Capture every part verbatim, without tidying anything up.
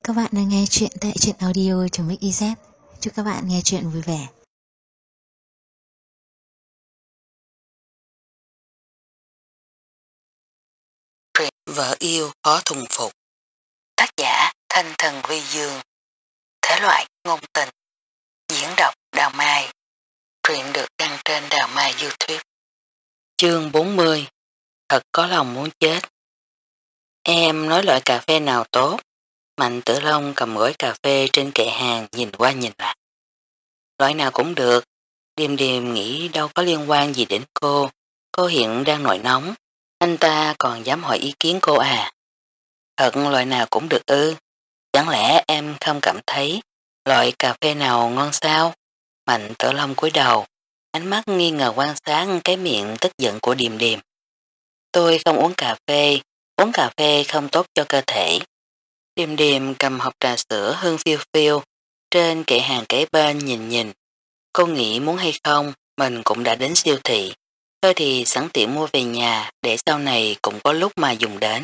các bạn đang nghe chuyện tại truyện audio.mix.iz. Chúc các bạn nghe chuyện vui vẻ. Truyện Vợ yêu khó thuần phục. Tác giả Thanh Thần Vi Dương. Thể loại ngôn tình. Diễn đọc Đào Mai. Truyện được đăng trên Đào Mai YouTube. Chương bốn mươi. Thật có lòng muốn chết. Em nói loại cà phê nào tốt? Mạnh Tử Long cầm gói cà phê trên kệ hàng nhìn qua nhìn lại. Loại nào cũng được. Điềm điềm nghĩ đâu có liên quan gì đến cô. Cô hiện đang nổi nóng. Anh ta còn dám hỏi ý kiến cô à? Thật loại nào cũng được ư? Chẳng lẽ em không cảm thấy loại cà phê nào ngon sao? Mạnh Tử Long cúi đầu, ánh mắt nghi ngờ quan sát cái miệng tức giận của Điềm Điềm. Tôi không uống cà phê, uống cà phê không tốt cho cơ thể. Điềm Điềm cầm hộp trà sữa hương phiêu phiêu, trên kệ hàng kế bên nhìn nhìn. Cô nghĩ muốn hay không, mình cũng đã đến siêu thị. Thôi thì sẵn tiện mua về nhà để sau này cũng có lúc mà dùng đến.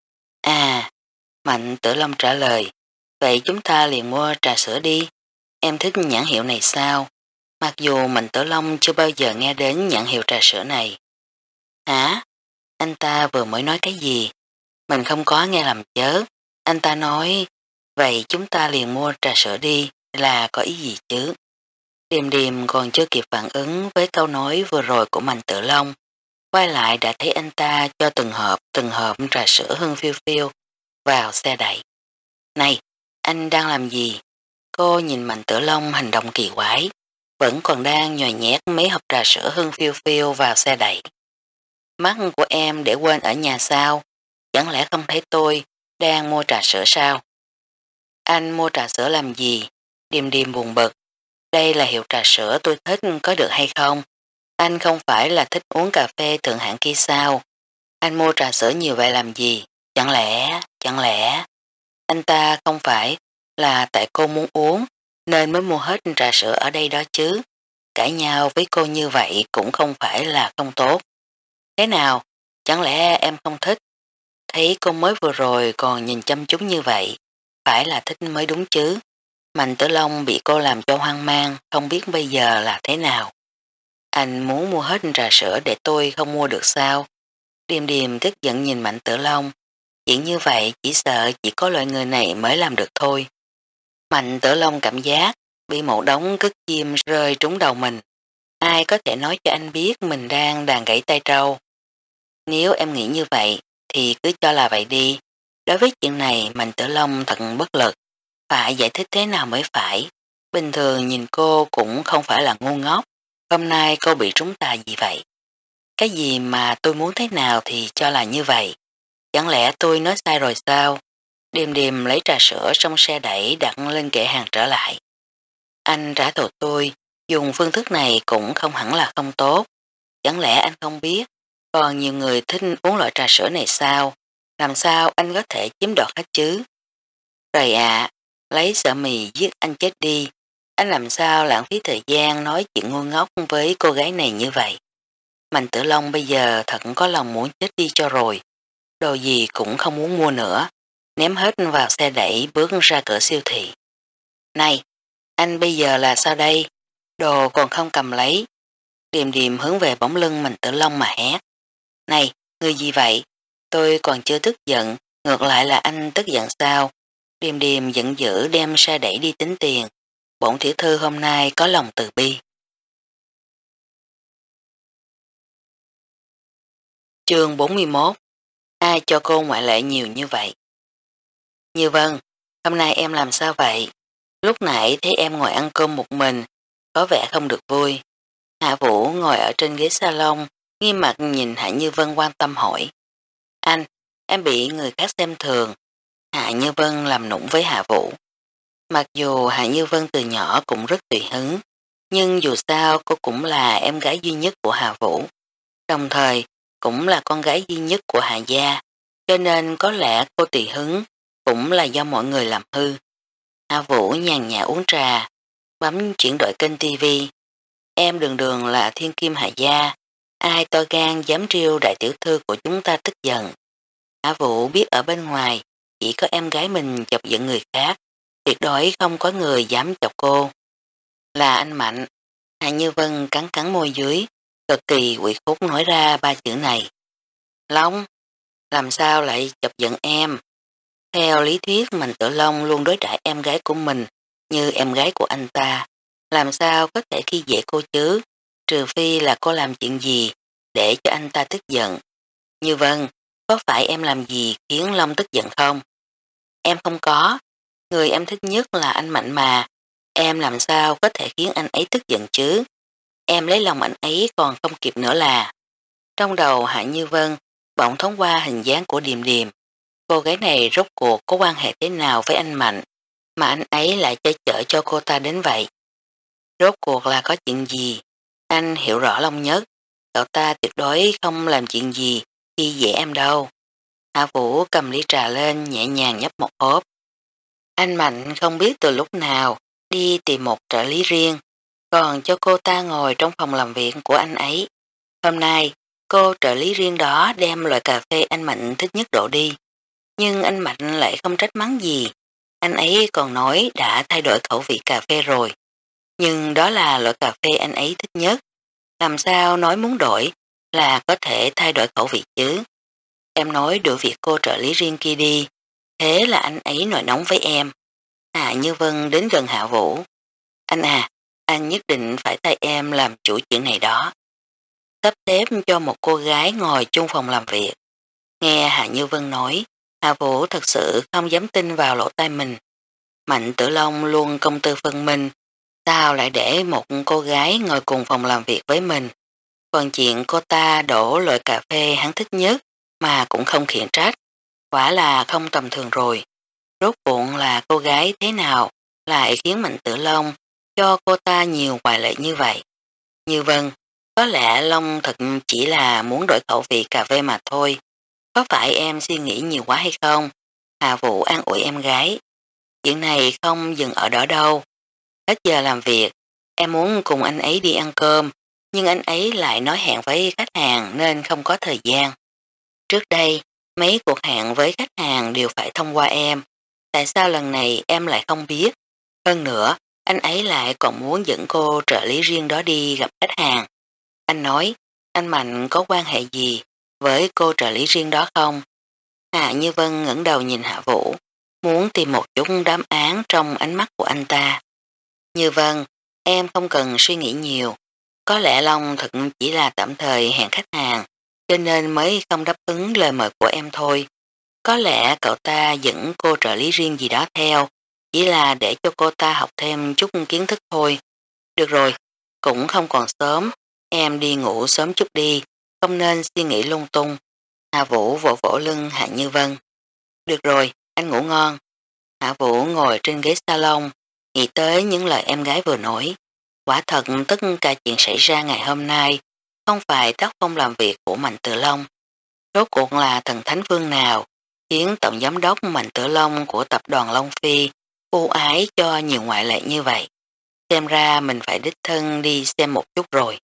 À, Mạnh Tử Long trả lời. Vậy chúng ta liền mua trà sữa đi. Em thích nhãn hiệu này sao? Mặc dù Mạnh Tử Long chưa bao giờ nghe đến nhãn hiệu trà sữa này. Hả? Anh ta vừa mới nói cái gì? Mình không có nghe lầm chớ. Anh ta nói, vậy chúng ta liền mua trà sữa đi, là có ý gì chứ? Điềm Điềm còn chưa kịp phản ứng với câu nói vừa rồi của Mạnh Tử Long. Quay lại đã thấy anh ta cho từng hộp, từng hộp trà sữa hương phiêu phiêu vào xe đẩy. Này, anh đang làm gì? Cô nhìn Mạnh Tử Long hành động kỳ quái, vẫn còn đang nhồi nhét mấy hộp trà sữa hương phiêu phiêu vào xe đẩy. Mắt của em để quên ở nhà sao? Chẳng lẽ không thấy tôi đang mua trà sữa sao? Anh mua trà sữa làm gì? Điềm Điềm buồn bực. Đây là hiệu trà sữa tôi thích có được hay không? Anh không phải là thích uống cà phê thượng hạng kia sao? Anh mua trà sữa nhiều vậy làm gì? Chẳng lẽ, chẳng lẽ... Anh ta không phải là tại cô muốn uống nên mới mua hết trà sữa ở đây đó chứ. Cãi nhau với cô như vậy cũng không phải là không tốt. Thế nào? Chẳng lẽ em không thích? Thấy cô mới vừa rồi còn nhìn chăm chú như vậy. Phải là thích mới đúng chứ. Mạnh Tử Long bị cô làm cho hoang mang, không biết bây giờ là thế nào. Anh muốn mua hết trà sữa để tôi không mua được sao? Điềm Điềm tức giận nhìn Mạnh Tử Long. Chuyện như vậy chỉ sợ chỉ có loại người này mới làm được thôi. Mạnh Tử Long cảm giác bị một đống cứt chim rơi trúng đầu mình. Ai có thể nói cho anh biết mình đang đàn gãy tay trâu. Nếu em nghĩ như vậy thì cứ cho là vậy đi. Đối với chuyện này Mạnh Tử Long thật bất lực. Phải giải thích thế nào mới phải. Bình thường nhìn cô cũng không phải là ngu ngốc. Hôm nay cô bị trúng tà gì vậy? Cái gì mà tôi muốn thế nào thì cho là như vậy. Chẳng lẽ tôi nói sai rồi sao? Điềm Điềm lấy trà sữa trong xe đẩy đặt lên kệ hàng trở lại. Anh trả thù tôi, dùng phương thức này cũng không hẳn là không tốt. Chẳng lẽ anh không biết, còn nhiều người thích uống loại trà sữa này sao? Làm sao anh có thể chiếm đoạt hết chứ? Trời ạ, lấy sợ mì giết anh chết đi. Anh làm sao lãng phí thời gian nói chuyện ngu ngốc với cô gái này như vậy? Mạnh Tử Long bây giờ thật có lòng muốn chết đi cho rồi. Đồ gì cũng không muốn mua nữa. Ném hết vào xe đẩy bước ra cửa siêu thị. Này, anh bây giờ là sao đây? Đồ còn không cầm lấy. Điềm Điềm hướng về bóng lưng Mạnh Tử Long mà hét. Này, người gì vậy? Tôi còn chưa tức giận, ngược lại là anh tức giận sao? Điềm Điềm giận dữ đem xe đẩy đi tính tiền. Bổn tiểu thư hôm nay có lòng từ bi. Chương bốn mươi mốt. Ai cho cô ngoại lệ nhiều như vậy? Như Vân, hôm nay em làm sao vậy? Lúc nãy thấy em ngồi ăn cơm một mình, có vẻ không được vui. Hạ Vũ ngồi ở trên ghế salon, nghiêm mặt nhìn Hạ Như Vân quan tâm hỏi. Anh, em bị người khác xem thường. Hạ Như Vân làm nũng với Hạ Vũ. Mặc dù Hạ Như Vân từ nhỏ cũng rất tùy hứng, nhưng dù sao cô cũng là em gái duy nhất của Hạ Vũ. Đồng thời, cũng là con gái duy nhất của Hạ gia, cho nên có lẽ cô tùy hứng cũng là do mọi người làm hư. Hạ Vũ nhàn nhã uống trà, bấm chuyển đổi kênh tivi. Em đường đường là thiên kim Hạ gia, ai to gan dám triêu đại tiểu thư của chúng ta tức giận. Hạ Vũ biết ở bên ngoài, chỉ có em gái mình chọc giận người khác, tuyệt đối không có người dám chọc cô. Là anh Mạnh. Hạ Như Vân cắn cắn môi dưới, cực kỳ quỷ khúc nói ra ba chữ này. Long, làm sao lại chọc giận em? Theo lý thuyết Mạnh Tử Long luôn đối đãi em gái của mình như em gái của anh ta. Làm sao có thể khi dễ cô chứ? Trừ phi là cô làm chuyện gì để cho anh ta tức giận. Như Vân, có phải em làm gì khiến Long tức giận không? Em không có. Người em thích nhất là anh Mạnh mà. Em làm sao có thể khiến anh ấy tức giận chứ? Em lấy lòng anh ấy còn không kịp nữa là. Trong đầu Hạ Như Vân bỗng thoáng qua hình dáng của Điềm Điềm. Cô gái này rốt cuộc có quan hệ thế nào với anh Mạnh mà anh ấy lại che chở cho cô ta đến vậy? Rốt cuộc là có chuyện gì? Anh hiểu rõ Long nhất. Cậu ta tuyệt đối không làm chuyện gì khi dễ em đâu. Hạ Vũ cầm ly trà lên nhẹ nhàng nhấp một hớp. Anh Mạnh không biết từ lúc nào đi tìm một trợ lý riêng, còn cho cô ta ngồi trong phòng làm việc của anh ấy. Hôm nay, cô trợ lý riêng đó đem loại cà phê anh Mạnh thích nhất đổ đi. Nhưng anh Mạnh lại không trách mắng gì. Anh ấy còn nói đã thay đổi khẩu vị cà phê rồi. Nhưng đó là loại cà phê anh ấy thích nhất. Làm sao nói muốn đổi là có thể thay đổi khẩu vị chứ? Em nói đuổi việc cô trợ lý riêng kia đi. Thế là anh ấy nổi nóng với em. Hạ Như Vân đến gần Hạ Vũ. Anh à, anh nhất định phải thay em làm chủ chuyện này đó. Sắp xếp cho một cô gái ngồi chung phòng làm việc. Nghe Hạ Như Vân nói, Hạ Vũ thật sự không dám tin vào lỗ tai mình. Mạnh Tử Long luôn công tư phân minh, sao lại để một cô gái ngồi cùng phòng làm việc với mình. Còn chuyện cô ta đổ loại cà phê hắn thích nhất mà cũng không khiển trách, quả là không tầm thường rồi. Rốt cuộc là cô gái thế nào lại khiến Mạnh Tử Long cho cô ta nhiều ngoại lệ như vậy. Như Vân, có lẽ Long thật chỉ là muốn đổi khẩu vị cà phê mà thôi. Có phải em suy nghĩ nhiều quá hay không? Hà Vũ an ủi em gái. Chuyện này không dừng ở đó đâu. Hết giờ làm việc, em muốn cùng anh ấy đi ăn cơm, nhưng anh ấy lại nói hẹn với khách hàng nên không có thời gian. Trước đây, mấy cuộc hẹn với khách hàng đều phải thông qua em. Tại sao lần này em lại không biết? Hơn nữa, anh ấy lại còn muốn dẫn cô trợ lý riêng đó đi gặp khách hàng. Anh nói, anh Mạnh có quan hệ gì với cô trợ lý riêng đó không? Hạ Như Vân ngẩng đầu nhìn Hạ Vũ, muốn tìm một chút đáp án trong ánh mắt của anh ta. Như Vân, em không cần suy nghĩ nhiều. Có lẽ Long thật chỉ là tạm thời hẹn khách hàng, cho nên mới không đáp ứng lời mời của em thôi. Có lẽ cậu ta dẫn cô trợ lý riêng gì đó theo, chỉ là để cho cô ta học thêm chút kiến thức thôi. Được rồi, cũng không còn sớm, em đi ngủ sớm chút đi, không nên suy nghĩ lung tung. Hạ Vũ vỗ vỗ lưng Hạ Như Vân. Được rồi, anh ngủ ngon. Hạ Vũ ngồi trên ghế salon, nghĩ tới những lời em gái vừa nói. Quả thật tất cả chuyện xảy ra ngày hôm nay không phải tác phong làm việc của Mạnh Tử Long. Rốt cuộc là thần thánh vương nào khiến tổng giám đốc Mạnh Tử Long của tập đoàn Long Phi ưu ái cho nhiều ngoại lệ như vậy. Xem ra mình phải đích thân đi xem một chút rồi.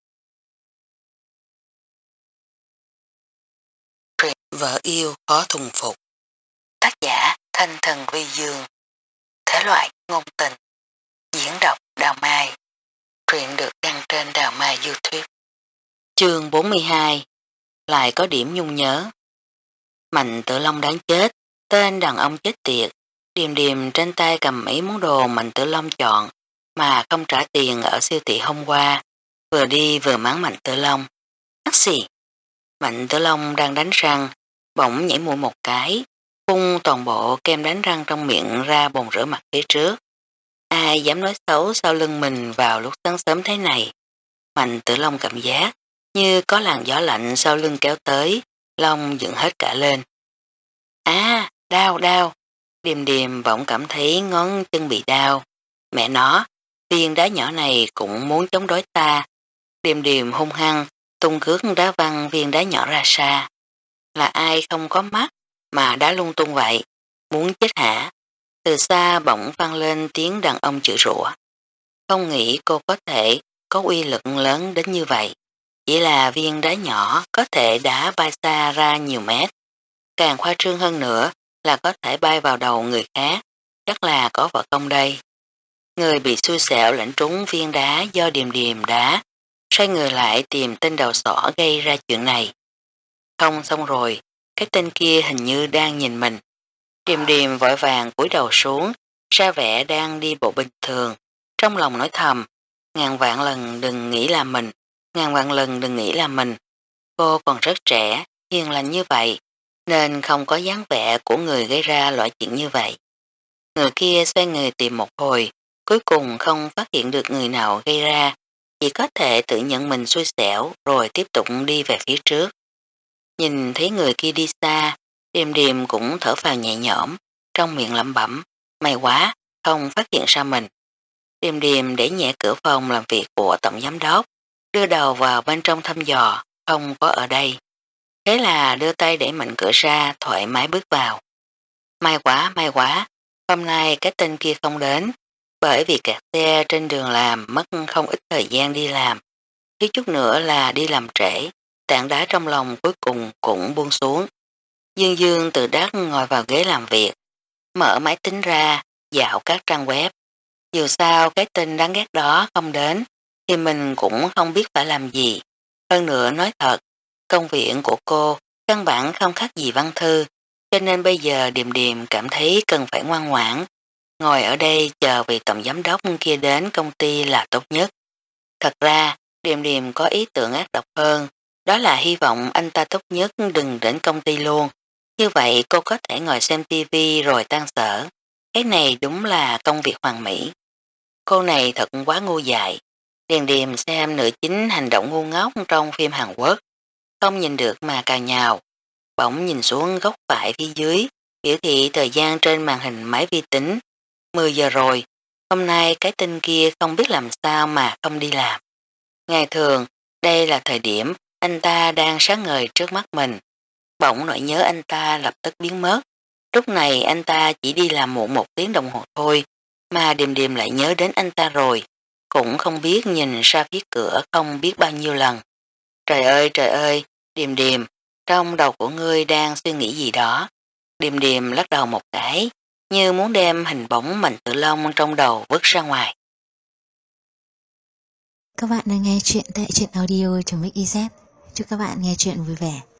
Vợ yêu khó thuần phục. Tác giả Thanh Thần Vi Dương. Thể loại ngôn tình. Diễn đọc Đào Mai. Truyện được đăng trên Đào Mai YouTube. Chương bốn mươi hai. Lại có điểm nhung nhớ. Mạnh Tử Long đáng chết. Tên đàn ông chết tiệt. Điềm điềm trên tay cầm mấy món đồ Mạnh Tử Long chọn mà không trả tiền ở siêu thị hôm qua. Vừa đi vừa mắng Mạnh Tử Long. Hắc xì. Mạnh Tử Long đang đánh răng, bỗng nhảy mũi một cái, phun toàn bộ kem đánh răng trong miệng ra bồn rửa mặt phía trước. Ai dám nói xấu sau lưng mình vào lúc sáng sớm thế này? Mạnh Tử Long cảm giác như có làn gió lạnh sau lưng kéo tới, lông dựng hết cả lên. À, đau đau. Điềm điềm bỗng cảm thấy ngón chân bị đau. Mẹ nó, viên đá nhỏ này cũng muốn chống đối ta. Điềm điềm hung hăng, tung cước đá văng viên đá nhỏ ra xa. Là ai không có mắt mà đá lung tung vậy? Muốn chết hả? Từ xa bỗng vang lên tiếng đàn ông chửi rủa. Không nghĩ cô có thể có uy lực lớn đến như vậy. Chỉ là viên đá nhỏ có thể đá bay xa ra nhiều mét. Càng khoa trương hơn nữa là có thể bay vào đầu người khác, chắc là có võ công đây. Người bị xui xẻo lãnh trúng viên đá do Điềm Điềm đá, xoay người lại tìm tên đầu sỏ gây ra chuyện này. Không xong rồi, cái tên kia hình như đang nhìn mình. Điềm Điềm vội vàng cúi đầu xuống, ra vẻ đang đi bộ bình thường, trong lòng nói thầm, ngàn vạn lần đừng nghĩ là mình, ngàn vạn lần đừng nghĩ là mình. Cô còn rất trẻ, hiền lành như vậy, nên không có dáng vẻ của người gây ra loại chuyện như vậy. Người kia xoay người tìm một hồi, cuối cùng không phát hiện được người nào gây ra, chỉ có thể tự nhận mình xui xẻo rồi tiếp tục đi về phía trước. Nhìn thấy người kia đi xa, Điềm Điềm cũng thở phào nhẹ nhõm, trong miệng lẩm bẩm, may quá, không phát hiện ra mình. Điềm Điềm để nhẹ cửa phòng làm việc của tổng giám đốc, đưa đầu vào bên trong thăm dò, không có ở đây. Thế là đưa tay để mạnh cửa ra, thoải mái bước vào. May quá, may quá, hôm nay cái tên kia không đến, bởi vì kẹt xe trên đường làm mất không ít thời gian đi làm. Thiếu chút nữa là đi làm trễ, tảng đá trong lòng cuối cùng cũng buông xuống. Dương Dương từ đắc ngồi vào ghế làm việc, mở máy tính ra, dạo các trang web. Dù sao cái tên đáng ghét đó không đến, thì mình cũng không biết phải làm gì. Hơn nữa nói thật, công việc của cô căn bản không khác gì văn thư, cho nên bây giờ Điềm Điềm cảm thấy cần phải ngoan ngoãn. Ngồi ở đây chờ vị tổng giám đốc kia đến công ty là tốt nhất. Thật ra, Điềm Điềm có ý tưởng ác độc hơn, đó là hy vọng anh ta tốt nhất đừng đến công ty luôn. Như vậy cô có thể ngồi xem tivi rồi tan sở. Cái này đúng là công việc hoàn mỹ. Cô này thật quá ngu dại. Điềm Điềm xem nữ chính hành động ngu ngốc trong phim Hàn Quốc. Không nhìn được mà cào nhào. Bỗng nhìn xuống góc phải phía dưới, biểu thị thời gian trên màn hình máy vi tính. mười giờ rồi, hôm nay cái tên kia không biết làm sao mà không đi làm. Ngày thường, đây là thời điểm anh ta đang sáng ngời trước mắt mình. Bỗng nỗi nhớ anh ta lập tức biến mất. Lúc này anh ta chỉ đi làm muộn một tiếng đồng hồ thôi, mà Điềm Điềm lại nhớ đến anh ta rồi. Cũng không biết nhìn ra phía cửa không biết bao nhiêu lần. Trời ơi trời ơi, Điềm Điềm, trong đầu của ngươi đang suy nghĩ gì đó. Điềm Điềm lắc đầu một cái, như muốn đem hình bóng Mạnh Tử Long trong đầu vứt ra ngoài. Các bạn đang nghe chuyện tại truyện audio.mixyz. Chúc các bạn nghe chuyện vui vẻ.